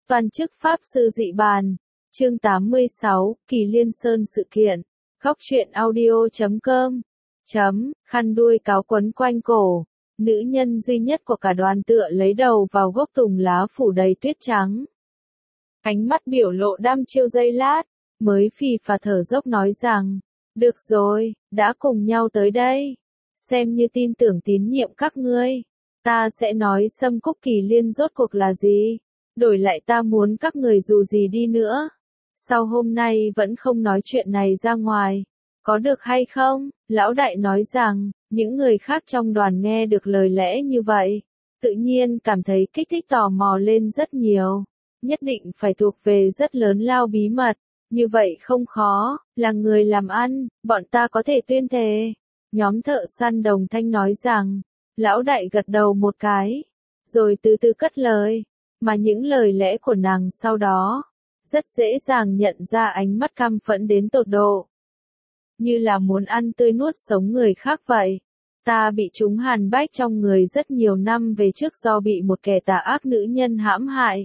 Toàn chức Pháp Sư Dị Bàn. Chương 86, Kỳ Liên Sơn sự kiện. Góc truyện audio.com. Khăn đuôi cáo quấn quanh cổ. Nữ nhân duy nhất của cả đoàn tựa lấy đầu vào gốc tùng lá phủ đầy tuyết trắng. Ánh mắt biểu lộ đăm chiêu giây lát, mới phì phà thở dốc nói rằng, được rồi, đã cùng nhau tới đây. Xem như tin tưởng tín nhiệm các ngươi. Ta sẽ nói Sâm Cúc Kỳ Liên rốt cuộc là gì. Đổi lại ta muốn các người dù gì đi nữa. Sau hôm nay vẫn không nói chuyện này ra ngoài. Có được hay không? Lão đại nói rằng, những người khác trong đoàn nghe được lời lẽ như vậy. Tự nhiên cảm thấy kích thích tò mò lên rất nhiều. Nhất định phải thuộc về rất lớn lao bí mật. Như vậy không khó, là người làm ăn, bọn ta có thể tuyên thề. Nhóm thợ săn đồng thanh nói rằng, lão đại gật đầu một cái, rồi từ từ cất lời, mà những lời lẽ của nàng sau đó, rất dễ dàng nhận ra ánh mắt căm phẫn đến tột độ. Như là muốn ăn tươi nuốt sống người khác vậy. Ta bị trúng hàn bách trong người rất nhiều năm về trước do bị một kẻ tà ác nữ nhân hãm hại.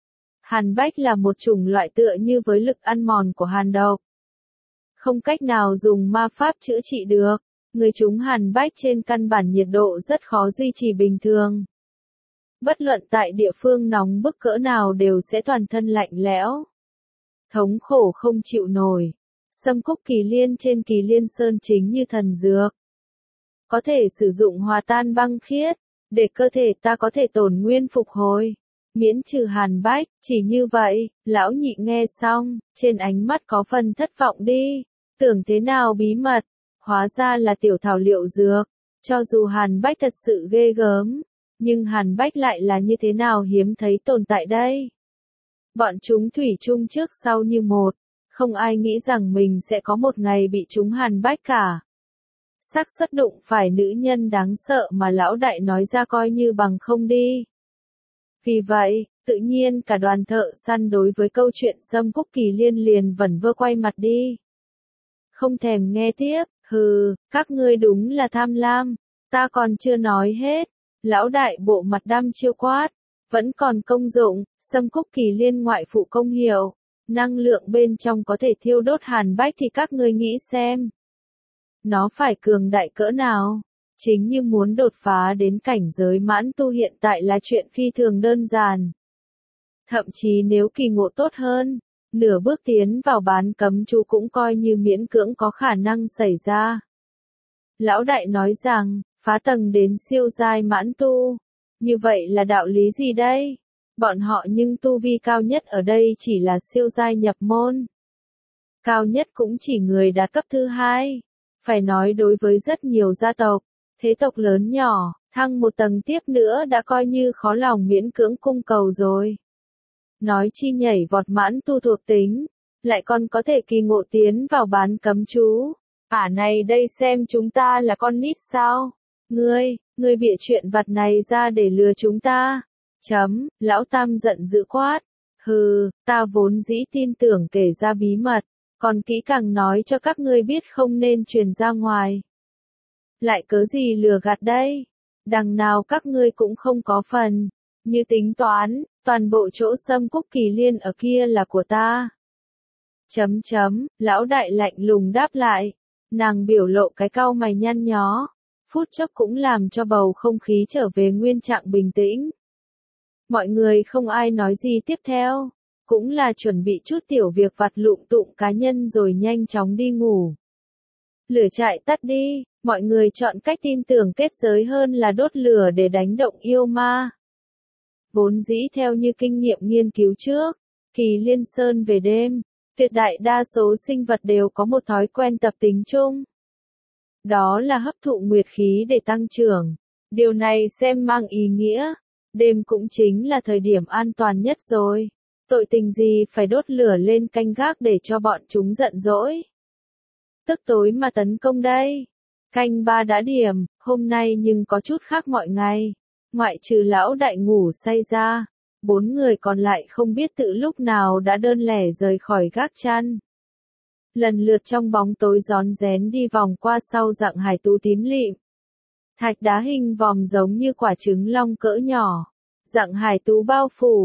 Hàn bách là một chủng loại tựa như với lực ăn mòn của hàn độc. Không cách nào dùng ma pháp chữa trị được. Người chúng hàn bách trên căn bản nhiệt độ rất khó duy trì bình thường. Bất luận tại địa phương nóng bức cỡ nào đều sẽ toàn thân lạnh lẽo. Thống khổ không chịu nổi. Sâm Cúc Kỳ Liên trên Kỳ Liên Sơn chính như thần dược. Có thể sử dụng hòa tan băng khiết, để cơ thể ta có thể tổn nguyên phục hồi. Miễn trừ hàn bách, chỉ như vậy, lão nhị nghe xong, trên ánh mắt có phần thất vọng đi. Tưởng thế nào bí mật. Hóa ra là tiểu thảo liệu dược, cho dù hàn bách thật sự ghê gớm, nhưng hàn bách lại là như thế nào hiếm thấy tồn tại đây. Bọn chúng thủy chung trước sau như một, không ai nghĩ rằng mình sẽ có một ngày bị chúng hàn bách cả. Xác suất đụng phải nữ nhân đáng sợ mà lão đại nói ra coi như bằng không đi. Vì vậy, tự nhiên cả đoàn thợ săn đối với câu chuyện Sâm Cúc Kỳ Liên liền vẩn vơ quay mặt đi. Không thèm nghe tiếp. Hừ, các ngươi đúng là tham lam, ta còn chưa nói hết. Lão đại bộ mặt đăm chiêu quát, vẫn còn công dụng, Sâm Cúc Kỳ Liên ngoại phụ công hiệu, năng lượng bên trong có thể thiêu đốt hàn bách thì các ngươi nghĩ xem. Nó phải cường đại cỡ nào? Chính như muốn đột phá đến cảnh giới mãn tu hiện tại là chuyện phi thường đơn giản. Thậm chí nếu kỳ ngộ tốt hơn, nửa bước tiến vào bán cấm chú cũng coi như miễn cưỡng có khả năng xảy ra. Lão đại nói rằng, phá tầng đến siêu giai mãn tu. Như vậy là đạo lý gì đây? Bọn họ nhưng tu vi cao nhất ở đây chỉ là siêu giai nhập môn. Cao nhất cũng chỉ người đạt cấp thứ 2. Phải nói đối với rất nhiều gia tộc, thế tộc lớn nhỏ, thăng một tầng tiếp nữa đã coi như khó lòng miễn cưỡng cung cầu rồi. Nói chi nhảy vọt mãn tu thuộc tính, lại còn có thể kỳ ngộ tiến vào bán cấm chú. Này đây xem chúng ta là con nít sao? Ngươi bịa chuyện vặt này ra để lừa chúng ta. Lão Tam giận dữ quát. Hừ, ta vốn dĩ tin tưởng kể ra bí mật, còn kỹ càng nói cho các ngươi biết không nên truyền ra ngoài. Lại cớ gì lừa gạt đây? Đằng nào các ngươi cũng không có phần. Như tính toán, toàn bộ chỗ Sâm Cúc Kỳ Liên ở kia là của ta. Lão đại lạnh lùng đáp lại. Nàng biểu lộ cái cau mày nhăn nhó. Phút chốc cũng làm cho bầu không khí trở về nguyên trạng bình tĩnh. Mọi người không ai nói gì tiếp theo. Cũng là chuẩn bị chút tiểu việc vặt lụm tụm cá nhân rồi nhanh chóng đi ngủ. Lửa trại tắt đi, mọi người chọn cách tin tưởng kết giới hơn là đốt lửa để đánh động yêu ma. Vốn dĩ theo như kinh nghiệm nghiên cứu trước, Kỳ Liên Sơn về đêm, tuyệt đại đa số sinh vật đều có một thói quen tập tính chung. Đó là hấp thụ nguyệt khí để tăng trưởng. Điều này xem mang ý nghĩa, đêm cũng chính là thời điểm an toàn nhất rồi. Tội tình gì phải đốt lửa lên canh gác để cho bọn chúng giận dỗi. Tức tối mà tấn công đây. Canh 3 đã điểm, hôm nay nhưng có chút khác mọi ngày. Ngoại trừ lão đại ngủ say ra, 4 người còn lại không biết tự lúc nào đã đơn lẻ rời khỏi gác chăn. Lần lượt trong bóng tối rón rén đi vòng qua sau dạng hải tú tím lịm. Thạch đá hình vòm giống như quả trứng long cỡ nhỏ. Dạng hải tú bao phủ,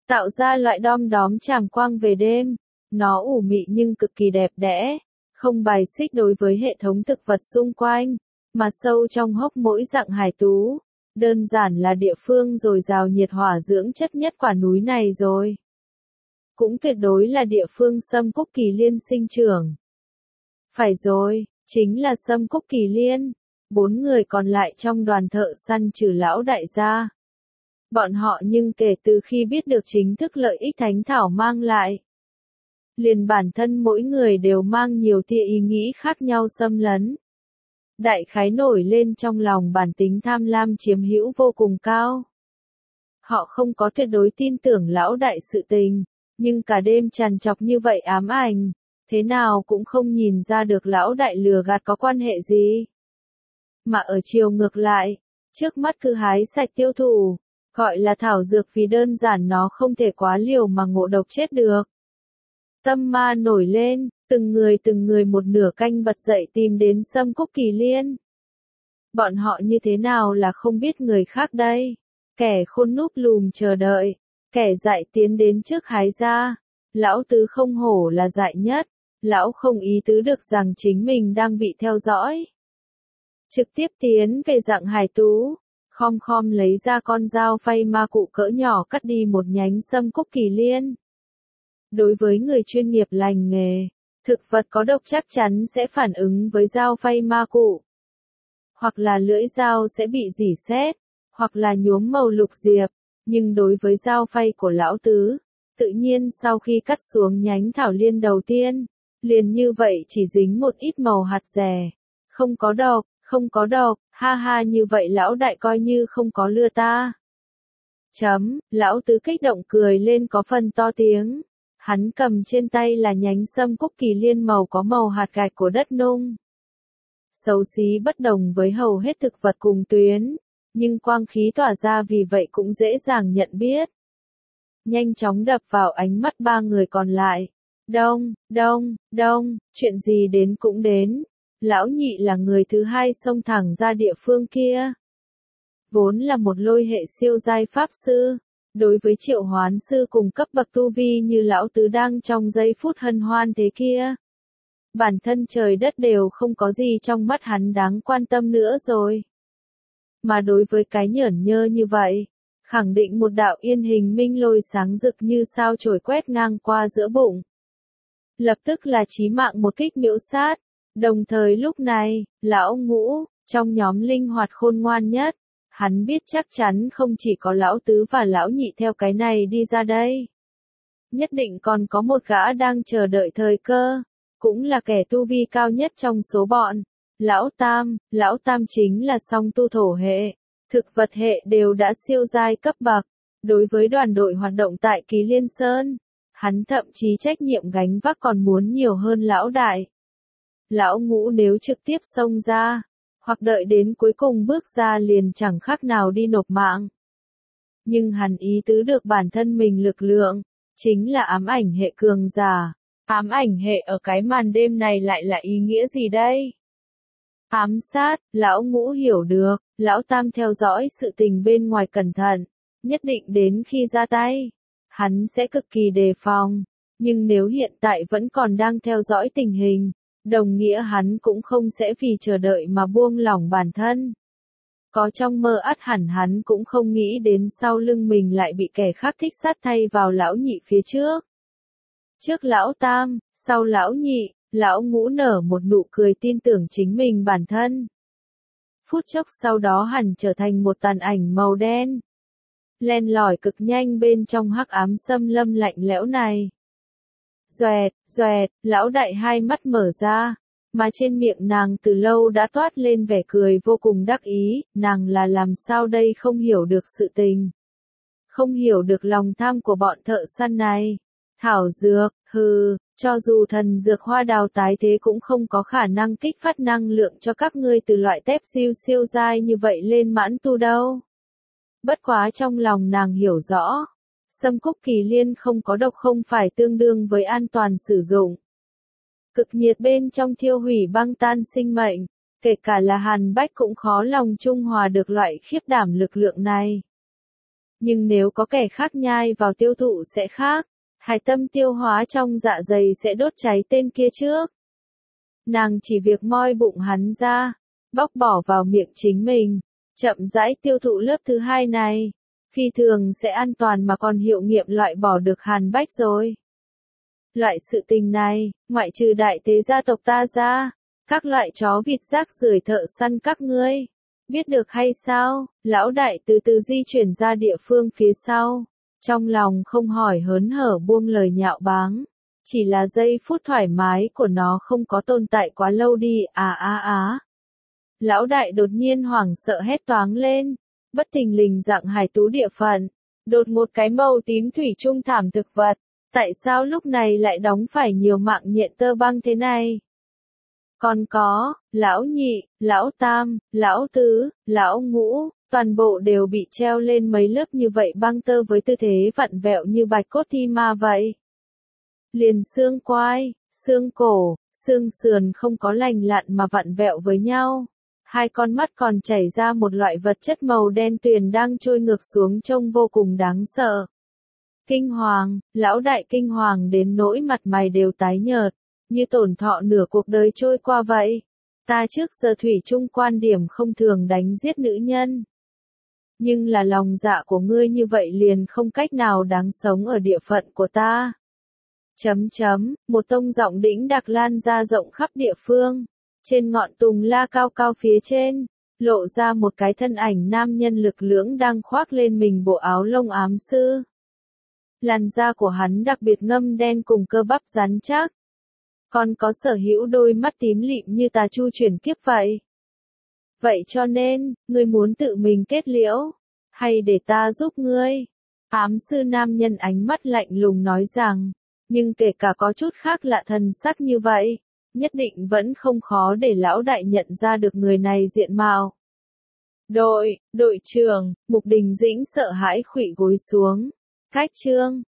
tạo ra loại đom đóm chàm quang về đêm. Nó ủ mị nhưng cực kỳ đẹp đẽ, không bài xích đối với hệ thống thực vật xung quanh, mà sâu trong hốc mỗi dạng hải tú. Đơn giản là địa phương dồi dào nhiệt hỏa dưỡng chất nhất quả núi này rồi. Cũng tuyệt đối là địa phương sâm cúc kỳ liên sinh trưởng. Phải rồi, chính là sâm cúc kỳ liên. 4 người còn lại trong đoàn thợ săn trừ lão đại gia. Bọn họ nhưng kể từ khi biết được chính thức lợi ích thánh thảo mang lại, liền bản thân mỗi người đều mang nhiều tia ý nghĩ khác nhau xâm lấn. Đại khái nổi lên trong lòng bản tính tham lam chiếm hữu vô cùng cao. Họ không có tuyệt đối tin tưởng lão đại sự tình, nhưng cả đêm trằn trọc như vậy ám ảnh, thế nào cũng không nhìn ra được lão đại lừa gạt có quan hệ gì. Mà ở chiều ngược lại, trước mắt cứ hái sạch tiêu thụ, gọi là thảo dược vì đơn giản nó không thể quá liều mà ngộ độc chết được. Tâm ma nổi lên, từng người một nửa canh bật dậy tìm đến sâm cúc kỳ liên. Bọn họ như thế nào là không biết người khác đây? Kẻ khôn núp lùm chờ đợi, kẻ dại tiến đến trước hái ra. Lão tứ không hổ là dại nhất, lão không ý tứ được rằng chính mình đang bị theo dõi. Trực tiếp tiến về dạng hải tú, khom lấy ra con dao phay ma cụ cỡ nhỏ cắt đi một nhánh sâm cúc kỳ liên. Đối với người chuyên nghiệp lành nghề, thực vật có độc chắc chắn sẽ phản ứng với dao phay ma cụ. Hoặc là lưỡi dao sẽ bị rỉ sét, hoặc là nhuốm màu lục diệp, nhưng đối với dao phay của lão tứ, tự nhiên sau khi cắt xuống nhánh thảo liên đầu tiên, liền như vậy chỉ dính một ít màu hạt rẻ. Không có độc, ha ha, như vậy lão đại coi như không có lừa ta. Lão tứ kích động cười lên có phần to tiếng. Hắn cầm trên tay là nhánh sâm cúc kỳ liên màu có màu hạt gạch của đất nung. Xấu xí bất đồng với hầu hết thực vật cùng tuyến, nhưng quang khí tỏa ra vì vậy cũng dễ dàng nhận biết. Nhanh chóng đập vào ánh mắt 3 người còn lại. Đông, chuyện gì đến cũng đến. Lão nhị là người thứ hai xông thẳng ra địa phương kia. Vốn là một lôi hệ siêu giai pháp sư. Đối với triệu hoán sư cùng cấp bậc tu vi như lão tứ đang trong giây phút hân hoan thế kia. Bản thân trời đất đều không có gì trong mắt hắn đáng quan tâm nữa rồi. Mà đối với cái nhởn nhơ như vậy, khẳng định một đạo yên hình minh lôi sáng rực như sao chổi quét ngang qua giữa bụng. Lập tức là chí mạng một kích miễu sát. Đồng thời lúc này, lão ngũ, trong nhóm linh hoạt khôn ngoan nhất, hắn biết chắc chắn không chỉ có lão tứ và lão nhị theo cái này đi ra đây. Nhất định còn có một gã đang chờ đợi thời cơ, cũng là kẻ tu vi cao nhất trong số bọn. Lão tam chính là song tu thổ hệ, thực vật hệ đều đã siêu giai cấp bậc. Đối với đoàn đội hoạt động tại Kỳ Liên Sơn, hắn thậm chí trách nhiệm gánh vác còn muốn nhiều hơn lão đại. Lão ngũ nếu trực tiếp xông ra, hoặc đợi đến cuối cùng bước ra liền chẳng khác nào đi nộp mạng. Nhưng hắn ý tứ được bản thân mình lực lượng, chính là ám ảnh hệ cường giả. Ám ảnh hệ ở cái màn đêm này lại là ý nghĩa gì đây? Ám sát, lão ngũ hiểu được, lão tam theo dõi sự tình bên ngoài cẩn thận, nhất định đến khi ra tay, hắn sẽ cực kỳ đề phòng, nhưng nếu hiện tại vẫn còn đang theo dõi tình hình, đồng nghĩa hắn cũng không sẽ vì chờ đợi mà buông lỏng bản thân. Có trong mơ ắt hẳn hắn cũng không nghĩ đến sau lưng mình lại bị kẻ khác thích sát thay vào lão nhị phía trước. Trước lão tam, sau lão nhị, lão ngũ nở một nụ cười tin tưởng chính mình bản thân. Phút chốc sau đó hẳn trở thành một tàn ảnh màu đen. Len lỏi cực nhanh bên trong hắc ám xâm lâm lạnh lẽo này. Doẹt, lão đại hai mắt mở ra, mà trên miệng nàng từ lâu đã toát lên vẻ cười vô cùng đắc ý, nàng là làm sao đây không hiểu được sự tình. Không hiểu được lòng tham của bọn thợ săn này. Thảo dược, cho dù thần dược hoa đào tái thế cũng không có khả năng kích phát năng lượng cho các ngươi từ loại tép siêu giai như vậy lên mãn tu đâu. Bất quá trong lòng nàng hiểu rõ, sâm cúc kỳ liên không có độc không phải tương đương với an toàn sử dụng. Cực nhiệt bên trong thiêu hủy băng tan sinh mệnh, kể cả là Hàn Bách cũng khó lòng trung hòa được loại khiếp đảm lực lượng này. Nhưng nếu có kẻ khác nhai vào tiêu thụ sẽ khác. Hải tâm tiêu hóa trong dạ dày sẽ đốt cháy tên kia trước. Nàng chỉ việc moi bụng hắn ra, bóc bỏ vào miệng chính mình, chậm rãi tiêu thụ lớp thứ hai này. Phi thường sẽ an toàn mà còn hiệu nghiệm loại bỏ được Hàn Bách rồi. Loại sự tình này, ngoại trừ đại tế gia tộc ta ra, các loại chó vịt rác rưởi thợ săn các ngươi, biết được hay sao? Lão đại từ từ di chuyển ra địa phương phía sau, trong lòng không hỏi hớn hở buông lời nhạo báng, chỉ là giây phút thoải mái của nó không có tồn tại quá lâu đi, Lão đại đột nhiên hoảng sợ hét toáng lên, bất thình lình dạng hải tú địa phận, đột một cái màu tím thủy chung thảm thực vật, tại sao lúc này lại đóng phải nhiều mạng nhện tơ băng thế này? Còn có, lão nhị, lão tam, lão tứ, lão ngũ, toàn bộ đều bị treo lên mấy lớp như vậy băng tơ với tư thế vặn vẹo như bạch cốt thi ma vậy. Liền xương quai, xương cổ, xương sườn không có lành lặn mà vặn vẹo với nhau. Hai con mắt còn chảy ra một loại vật chất màu đen tuyền đang trôi ngược xuống trông vô cùng đáng sợ. Kinh hoàng, lão đại kinh hoàng đến nỗi mặt mày đều tái nhợt, như tổn thọ nửa cuộc đời trôi qua vậy. Ta trước giờ thủy chung quan điểm không thường đánh giết nữ nhân. Nhưng là lòng dạ của ngươi như vậy liền không cách nào đáng sống ở địa phận của ta. Một tông giọng đĩnh đặc lan ra rộng khắp địa phương. Trên ngọn tùng la cao cao phía trên, lộ ra một cái thân ảnh nam nhân lực lưỡng đang khoác lên mình bộ áo lông ám sư. Làn da của hắn đặc biệt ngâm đen cùng cơ bắp rắn chắc. Còn có sở hữu đôi mắt tím lịm như tà chu chuyển kiếp vậy. Vậy cho nên, ngươi muốn tự mình kết liễu, hay để ta giúp ngươi? Ám sư nam nhân ánh mắt lạnh lùng nói rằng, nhưng kể cả có chút khác lạ thần sắc như vậy, nhất định vẫn không khó để lão đại nhận ra được người này diện mạo. Đội trưởng, Mục Đình Dĩnh sợ hãi khuỵu gối xuống. Cách chương